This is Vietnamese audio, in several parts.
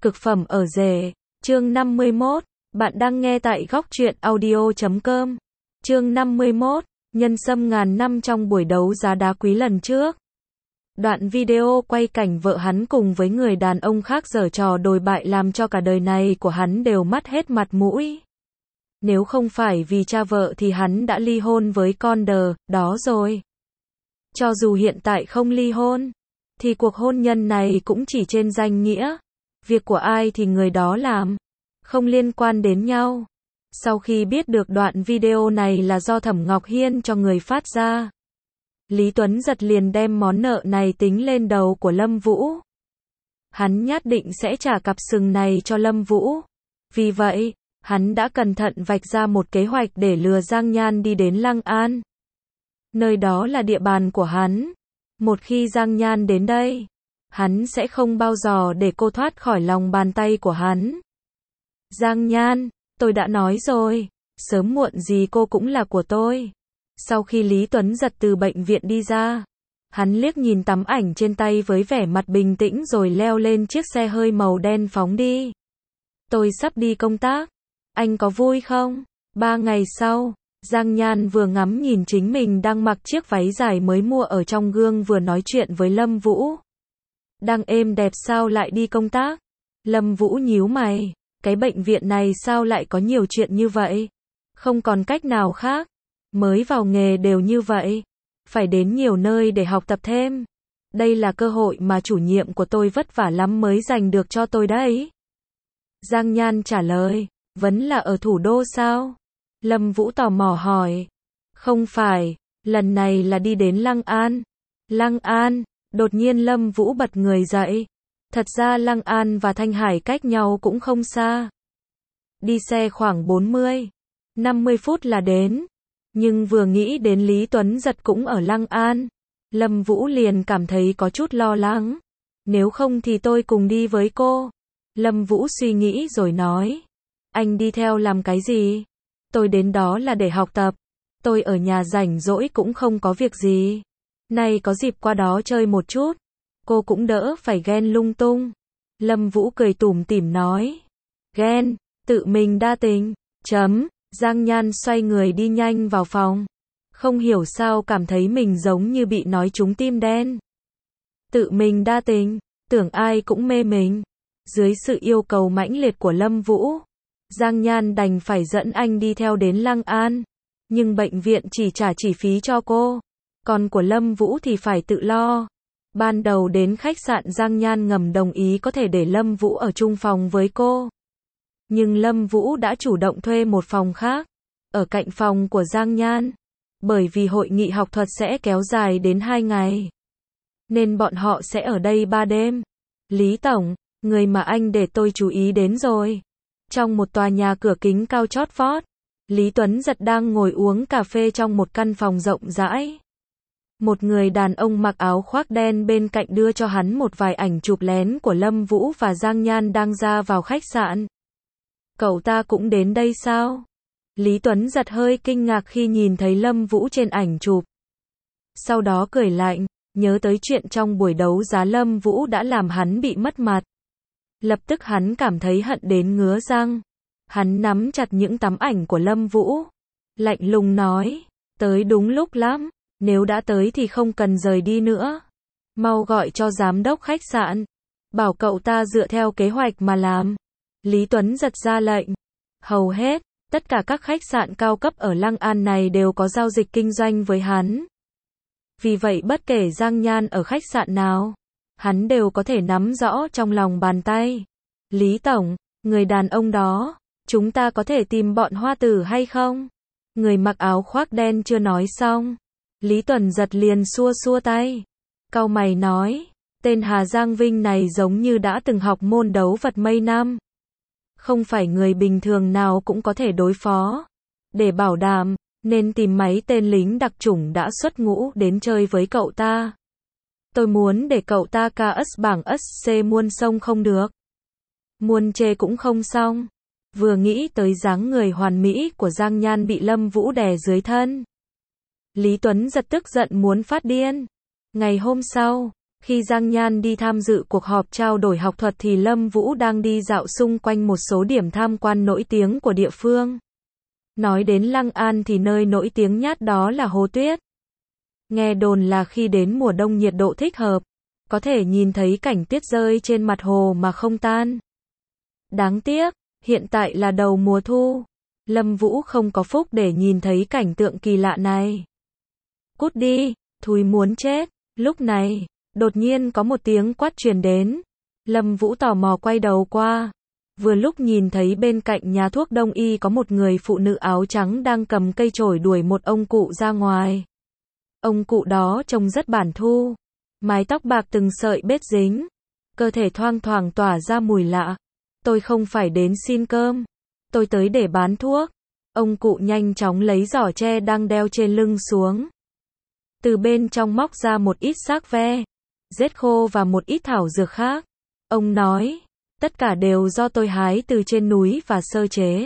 Cực phẩm ở rể, chương 51, bạn đang nghe tại góc truyện audio.com. Chương 51, nhân sâm ngàn năm trong buổi đấu giá đá quý lần trước. Đoạn video quay cảnh vợ hắn cùng với người đàn ông khác giở trò đồi bại làm cho cả đời này của hắn đều mất hết mặt mũi. Nếu không phải vì cha vợ thì hắn đã ly hôn với con đờ, đó rồi. Cho dù hiện tại không ly hôn, thì cuộc hôn nhân này cũng chỉ trên danh nghĩa. Việc của ai thì người đó làm, không liên quan đến nhau. Sau khi biết được đoạn video này là do Thẩm Ngọc Hiên cho người phát ra, Lý Tuấn Giật liền đem món nợ này tính lên đầu của Lâm Vũ. Hắn nhất định sẽ trả cặp sừng này cho Lâm Vũ. Vì vậy, hắn đã cẩn thận vạch ra một kế hoạch để lừa Giang Nhan đi đến Lăng An. Nơi đó là địa bàn của hắn. Một khi Giang Nhan đến đây, hắn sẽ không bao giờ để cô thoát khỏi lòng bàn tay của hắn. Giang Nhan, tôi đã nói rồi, sớm muộn gì cô cũng là của tôi. Sau khi Lý Tuấn Giật từ bệnh viện đi ra, hắn liếc nhìn tấm ảnh trên tay với vẻ mặt bình tĩnh rồi leo lên chiếc xe hơi màu đen phóng đi. Tôi sắp đi công tác, anh có vui không? 3 ngày sau, Giang Nhan vừa ngắm nhìn chính mình đang mặc chiếc váy dài mới mua ở trong gương vừa nói chuyện với Lâm Vũ. Đang êm đẹp sao lại đi công tác? Lâm Vũ nhíu mày, cái bệnh viện này sao lại có nhiều chuyện như vậy? Không còn cách nào khác, mới vào nghề đều như vậy, phải đến nhiều nơi để học tập thêm. Đây là cơ hội mà chủ nhiệm của tôi vất vả lắm mới giành được cho tôi đấy. Giang Nhan trả lời, vẫn là ở thủ đô sao? Lâm Vũ tò mò hỏi. Không phải, lần này là đi đến Lăng An. Lăng An, đột nhiên Lâm Vũ bật người dậy. Thật ra Lăng An và Thanh Hải cách nhau cũng không xa. Đi xe khoảng 40-50 phút là đến. Nhưng vừa nghĩ đến Lý Tuấn Giật cũng ở Lăng An, Lâm Vũ liền cảm thấy có chút lo lắng. Nếu không thì tôi cùng đi với cô. Lâm Vũ suy nghĩ rồi nói. Anh đi theo làm cái gì? Tôi đến đó là để học tập. Tôi ở nhà rảnh rỗi cũng không có việc gì. Nay có dịp qua đó chơi một chút. Cô cũng đỡ phải ghen lung tung. Lâm Vũ cười tủm tỉm nói. Ghen, tự mình đa tình. Giang Nhan xoay người đi nhanh vào phòng. Không hiểu sao cảm thấy mình giống như bị nói trúng tim đen. Tự mình đa tình, tưởng ai cũng mê mình. Dưới sự yêu cầu mãnh liệt của Lâm Vũ, Giang Nhan đành phải dẫn anh đi theo đến Lăng An. Nhưng bệnh viện chỉ trả chi phí cho cô, còn của Lâm Vũ thì phải tự lo. Ban đầu đến khách sạn Giang Nhan ngầm đồng ý có thể để Lâm Vũ ở chung phòng với cô. Nhưng Lâm Vũ đã chủ động thuê một phòng khác, ở cạnh phòng của Giang Nhan. Bởi vì hội nghị học thuật sẽ kéo dài đến 2 ngày, nên bọn họ sẽ ở đây 3 đêm. Lý Tổng, người mà anh để tôi chú ý đến rồi. Trong một tòa nhà cửa kính cao chót vót, Lý Tuấn Giật đang ngồi uống cà phê trong một căn phòng rộng rãi. Một người đàn ông mặc áo khoác đen bên cạnh đưa cho hắn một vài ảnh chụp lén của Lâm Vũ và Giang Nhan đang ra vào khách sạn. Cậu ta cũng đến đây sao? Lý Tuấn Giật hơi kinh ngạc khi nhìn thấy Lâm Vũ trên ảnh chụp. Sau đó cười lạnh, nhớ tới chuyện trong buổi đấu giá Lâm Vũ đã làm hắn bị mất mặt. Lập tức hắn cảm thấy hận đến ngứa răng. Hắn nắm chặt những tấm ảnh của Lâm Vũ, lạnh lùng nói, tới đúng lúc lắm, nếu đã tới thì không cần rời đi nữa. Mau gọi cho giám đốc khách sạn, bảo cậu ta dựa theo kế hoạch mà làm. Lý Tuấn Giật ra lệnh. Hầu hết, tất cả các khách sạn cao cấp ở Lăng An này đều có giao dịch kinh doanh với hắn. Vì vậy bất kể Giang Nhan ở khách sạn nào, hắn đều có thể nắm rõ trong lòng bàn tay. Lý Tổng, người đàn ông đó, chúng ta có thể tìm bọn hoa tử hay không? Người mặc áo khoác đen chưa nói xong, Lý Tuấn Giật liền xua xua tay. Cau mày nói, tên Hà Giang Vinh này giống như đã từng học môn đấu vật mấy năm. Không phải người bình thường nào cũng có thể đối phó. Để bảo đảm, nên tìm mấy tên lính đặc chủng đã xuất ngũ đến chơi với cậu ta. Tôi muốn để cậu ta KS bảng SC muôn sông không được, muôn chê cũng không xong. Vừa nghĩ tới dáng người hoàn mỹ của Giang Nhan bị Lâm Vũ đè dưới thân, Lý Tuấn Giật tức giận muốn phát điên. Ngày hôm sau, Khi Giang Nhan đi tham dự cuộc họp trao đổi học thuật thì Lâm Vũ đang đi dạo xung quanh một số điểm tham quan nổi tiếng của địa phương. Nói đến Lăng An thì nơi nổi tiếng nhất đó là Hồ Tuyết. Nghe đồn là khi đến mùa đông nhiệt độ thích hợp, có thể nhìn thấy cảnh tuyết rơi trên mặt hồ mà không tan. Đáng tiếc, hiện tại là đầu mùa thu, Lâm Vũ không có phúc để nhìn thấy cảnh tượng kỳ lạ này. Cút đi, thúi muốn chết. Lúc này, đột nhiên có một tiếng quát truyền đến. Lâm Vũ tò mò quay đầu qua. Vừa lúc nhìn thấy bên cạnh nhà thuốc đông y có một người phụ nữ áo trắng đang cầm cây chổi đuổi một ông cụ ra ngoài. Ông cụ đó trông rất bản thu. Mái tóc bạc từng sợi bết dính. Cơ thể thoang thoảng tỏa ra mùi lạ. Tôi không phải đến xin cơm. Tôi tới để bán thuốc. Ông cụ nhanh chóng lấy giỏ tre đang đeo trên lưng xuống. Từ bên trong móc ra một ít xác ve, rết khô và một ít thảo dược khác. Ông nói, tất cả đều do tôi hái từ trên núi và sơ chế.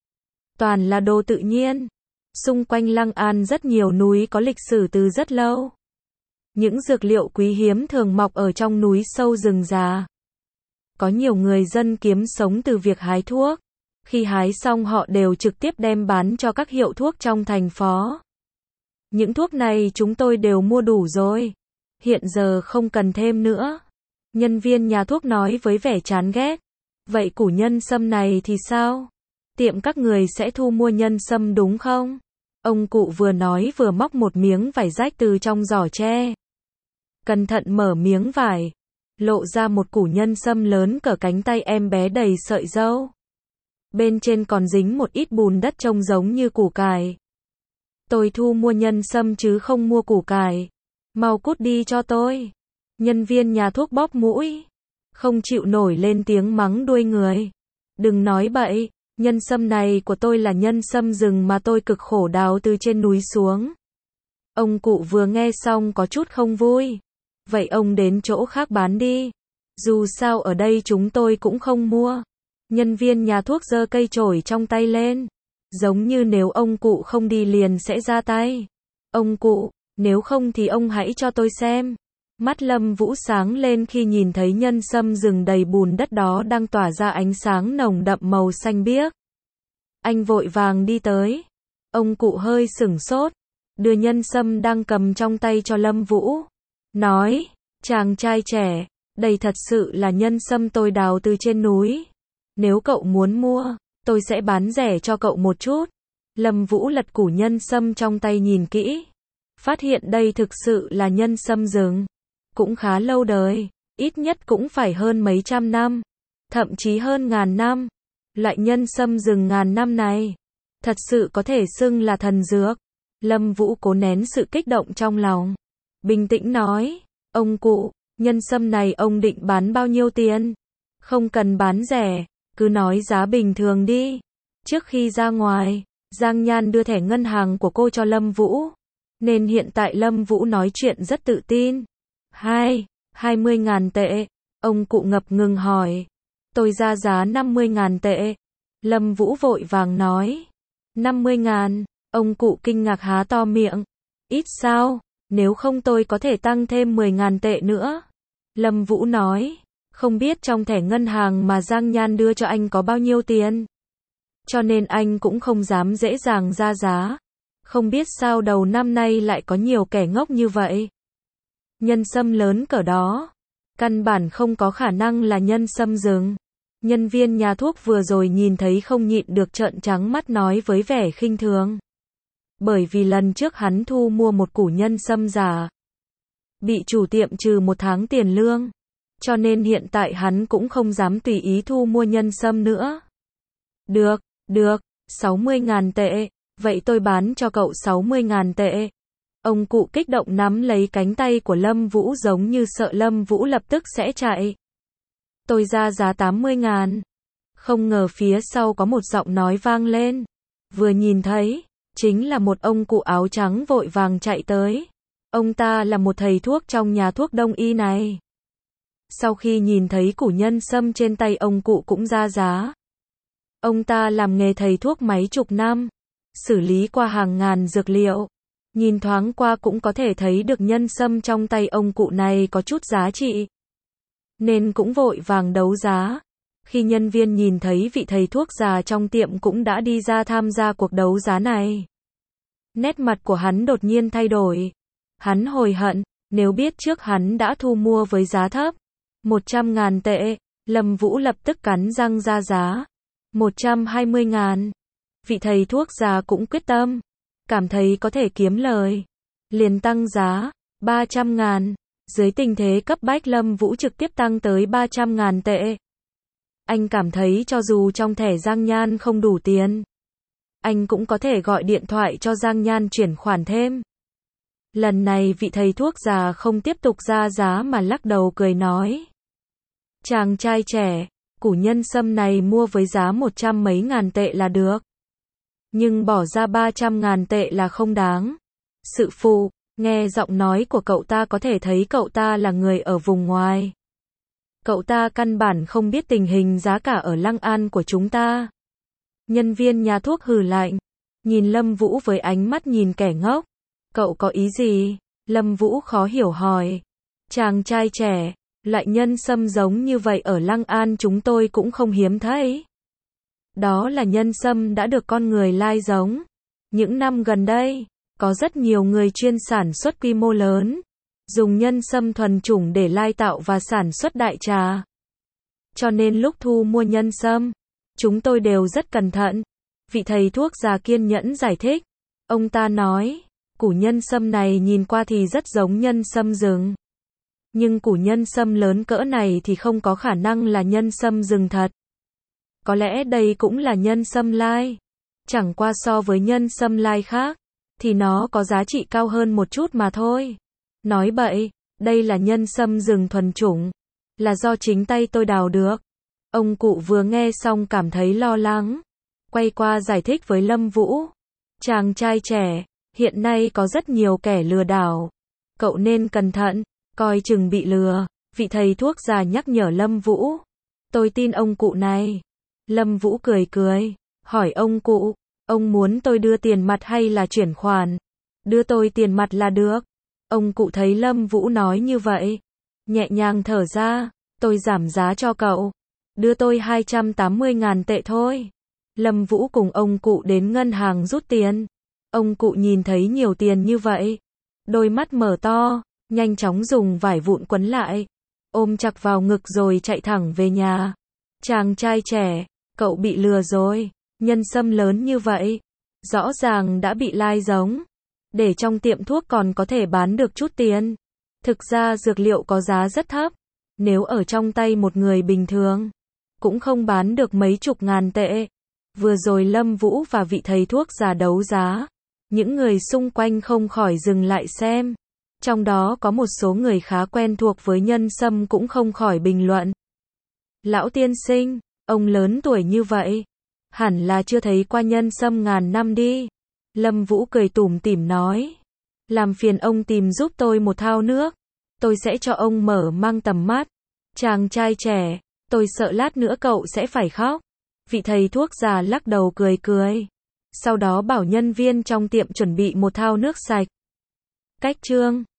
Toàn là đồ tự nhiên. Xung quanh Lăng An rất nhiều núi có lịch sử từ rất lâu. Những dược liệu quý hiếm thường mọc ở trong núi sâu rừng già. Có nhiều người dân kiếm sống từ việc hái thuốc. Khi hái xong họ đều trực tiếp đem bán cho các hiệu thuốc trong thành phố. Những thuốc này chúng tôi đều mua đủ rồi. Hiện giờ không cần thêm nữa. Nhân viên nhà thuốc nói với vẻ chán ghét. Vậy củ nhân sâm này thì sao? Tiệm các người sẽ thu mua nhân sâm đúng không? Ông cụ vừa nói vừa móc một miếng vải rách từ trong giỏ tre. Cẩn thận mở miếng vải. Lộ ra một củ nhân sâm lớn cỡ cánh tay em bé đầy sợi râu. Bên trên còn dính một ít bùn đất trông giống như củ cải. Tôi thu mua nhân sâm chứ không mua củ cải. Mau cút đi cho tôi. Nhân viên nhà thuốc bóp mũi. Không chịu nổi lên tiếng mắng đuôi người. Đừng nói bậy, nhân sâm này của tôi là nhân sâm rừng mà tôi cực khổ đào từ trên núi xuống. Ông cụ vừa nghe xong có chút không vui. Vậy ông đến chỗ khác bán đi. Dù sao ở đây chúng tôi cũng không mua. Nhân viên nhà thuốc giơ cây chổi trong tay lên. Giống như nếu ông cụ không đi liền sẽ ra tay. Ông cụ, nếu không thì ông hãy cho tôi xem. Mắt Lâm Vũ sáng lên khi nhìn thấy nhân sâm rừng đầy bùn đất đó đang tỏa ra ánh sáng nồng đậm màu xanh biếc. Anh vội vàng đi tới. Ông cụ hơi sửng sốt. Đưa nhân sâm đang cầm trong tay cho Lâm Vũ. Nói, chàng trai trẻ, đây thật sự là nhân sâm tôi đào từ trên núi. Nếu cậu muốn mua, tôi sẽ bán rẻ cho cậu một chút. Lâm Vũ lật củ nhân sâm trong tay nhìn kỹ. Phát hiện đây thực sự là nhân sâm rừng. Cũng khá lâu đời, ít nhất cũng phải hơn mấy trăm năm. Thậm chí hơn ngàn năm. Loại nhân sâm rừng ngàn năm này, thật sự có thể xưng là thần dược. Lâm Vũ cố nén sự kích động trong lòng. Bình tĩnh nói, ông cụ, nhân sâm này ông định bán bao nhiêu tiền? Không cần bán rẻ, cứ nói giá bình thường đi. Trước khi ra ngoài, Giang Nhan đưa thẻ ngân hàng của cô cho Lâm Vũ. Nên hiện tại Lâm Vũ nói chuyện rất tự tin. 20.000 tệ. Ông cụ ngập ngừng hỏi. Tôi ra giá 50.000 tệ. Lâm Vũ vội vàng nói. 50.000. Ông cụ kinh ngạc há to miệng. Ít sao? Nếu không tôi có thể tăng thêm 10.000 tệ nữa. Lâm Vũ nói. Không biết trong thẻ ngân hàng mà Giang Nhan đưa cho anh có bao nhiêu tiền. Cho nên anh cũng không dám dễ dàng ra giá. Không biết sao đầu năm nay lại có nhiều kẻ ngốc như vậy. Nhân sâm lớn cỡ đó. Căn bản không có khả năng là nhân sâm rừng. Nhân viên nhà thuốc vừa rồi nhìn thấy không nhịn được trợn trắng mắt nói với vẻ khinh thường. Bởi vì lần trước hắn thu mua một củ nhân sâm giả. Bị chủ tiệm trừ 1 tháng tiền lương. Cho nên hiện tại hắn cũng không dám tùy ý thu mua nhân sâm nữa. Được, 60.000 tệ. Vậy tôi bán cho cậu 60.000 tệ. Ông cụ kích động nắm lấy cánh tay của Lâm Vũ giống như sợ Lâm Vũ lập tức sẽ chạy. Tôi ra giá 80.000. Không ngờ phía sau có một giọng nói vang lên. Vừa nhìn thấy, chính là một ông cụ áo trắng vội vàng chạy tới. Ông ta là một thầy thuốc trong nhà thuốc đông y này. Sau khi nhìn thấy củ nhân sâm trên tay ông cụ cũng ra giá. Ông ta làm nghề thầy thuốc mấy chục năm, xử lý qua hàng ngàn dược liệu. Nhìn thoáng qua cũng có thể thấy được nhân sâm trong tay ông cụ này có chút giá trị, nên cũng vội vàng đấu giá. Khi nhân viên nhìn thấy vị thầy thuốc già trong tiệm cũng đã đi ra tham gia cuộc đấu giá này, nét mặt của hắn đột nhiên thay đổi. Hắn hối hận, nếu biết trước hắn đã thu mua với giá thấp, 100.000 tệ, Lâm Vũ lập tức cắn răng ra giá, 120.000. Vị thầy thuốc già cũng quyết tâm, cảm thấy có thể kiếm lời, liền tăng giá, 300.000. Dưới tình thế cấp bách Lâm Vũ trực tiếp tăng tới 300.000 tệ. Anh cảm thấy cho dù trong thẻ Giang Nhan không đủ tiền, anh cũng có thể gọi điện thoại cho Giang Nhan chuyển khoản thêm. Lần này vị thầy thuốc già không tiếp tục ra giá mà lắc đầu cười nói. Chàng trai trẻ, củ nhân sâm này mua với giá 100 mấy ngàn tệ là được. Nhưng bỏ ra 300.000 tệ là không đáng. Sự phụ, nghe giọng nói của cậu ta có thể thấy cậu ta là người ở vùng ngoài. Cậu ta căn bản không biết tình hình giá cả ở Lăng An của chúng ta. Nhân viên nhà thuốc hừ lạnh, nhìn Lâm Vũ với ánh mắt nhìn kẻ ngốc. Cậu có ý gì? Lâm Vũ khó hiểu hỏi. Chàng trai trẻ, loại nhân sâm giống như vậy ở Lăng An chúng tôi cũng không hiếm thấy. Đó là nhân sâm đã được con người lai giống. Những năm gần đây, có rất nhiều người chuyên sản xuất quy mô lớn, dùng nhân sâm thuần chủng để lai tạo và sản xuất đại trà. Cho nên lúc thu mua nhân sâm, chúng tôi đều rất cẩn thận. Vị thầy thuốc già kiên nhẫn giải thích. Ông ta nói, củ nhân sâm này nhìn qua thì rất giống nhân sâm rừng. Nhưng củ nhân sâm lớn cỡ này thì không có khả năng là nhân sâm rừng thật. Có lẽ đây cũng là nhân sâm lai. Chẳng qua so với nhân sâm lai khác, thì nó có giá trị cao hơn một chút mà thôi. Nói bậy, đây là nhân sâm rừng thuần chủng, là do chính tay tôi đào được. Ông cụ vừa nghe xong cảm thấy lo lắng, quay qua giải thích với Lâm Vũ. Chàng trai trẻ, hiện nay có rất nhiều kẻ lừa đảo. Cậu nên cẩn thận, coi chừng bị lừa. Vị thầy thuốc già nhắc nhở Lâm Vũ. Tôi tin ông cụ này. Lâm Vũ cười cười, hỏi ông cụ, ông muốn tôi đưa tiền mặt hay là chuyển khoản? Đưa tôi tiền mặt là được. Ông cụ thấy Lâm Vũ nói như vậy, nhẹ nhàng thở ra, tôi giảm giá cho cậu. Đưa tôi 280.000 tệ thôi. Lâm Vũ cùng ông cụ đến ngân hàng rút tiền. Ông cụ nhìn thấy nhiều tiền như vậy, đôi mắt mở to, nhanh chóng dùng vải vụn quấn lại, ôm chặt vào ngực rồi chạy thẳng về nhà. Chàng trai trẻ, cậu bị lừa rồi, nhân sâm lớn như vậy, rõ ràng đã bị lai giống, để trong tiệm thuốc còn có thể bán được chút tiền. Thực ra dược liệu có giá rất thấp, nếu ở trong tay một người bình thường, cũng không bán được mấy chục ngàn tệ. Vừa rồi Lâm Vũ và vị thầy thuốc già đấu giá, những người xung quanh không khỏi dừng lại xem. Trong đó có một số người khá quen thuộc với nhân sâm cũng không khỏi bình luận. Lão tiên sinh, ông lớn tuổi như vậy, hẳn là chưa thấy qua nhân sâm ngàn năm đi. Lâm Vũ cười tủm tỉm nói. Làm phiền ông tìm giúp tôi một thao nước, tôi sẽ cho ông mở mang tầm mắt. Chàng trai trẻ, tôi sợ lát nữa cậu sẽ phải khóc. Vị thầy thuốc già lắc đầu cười cười. Sau đó bảo nhân viên trong tiệm chuẩn bị một thao nước sạch. Cách chương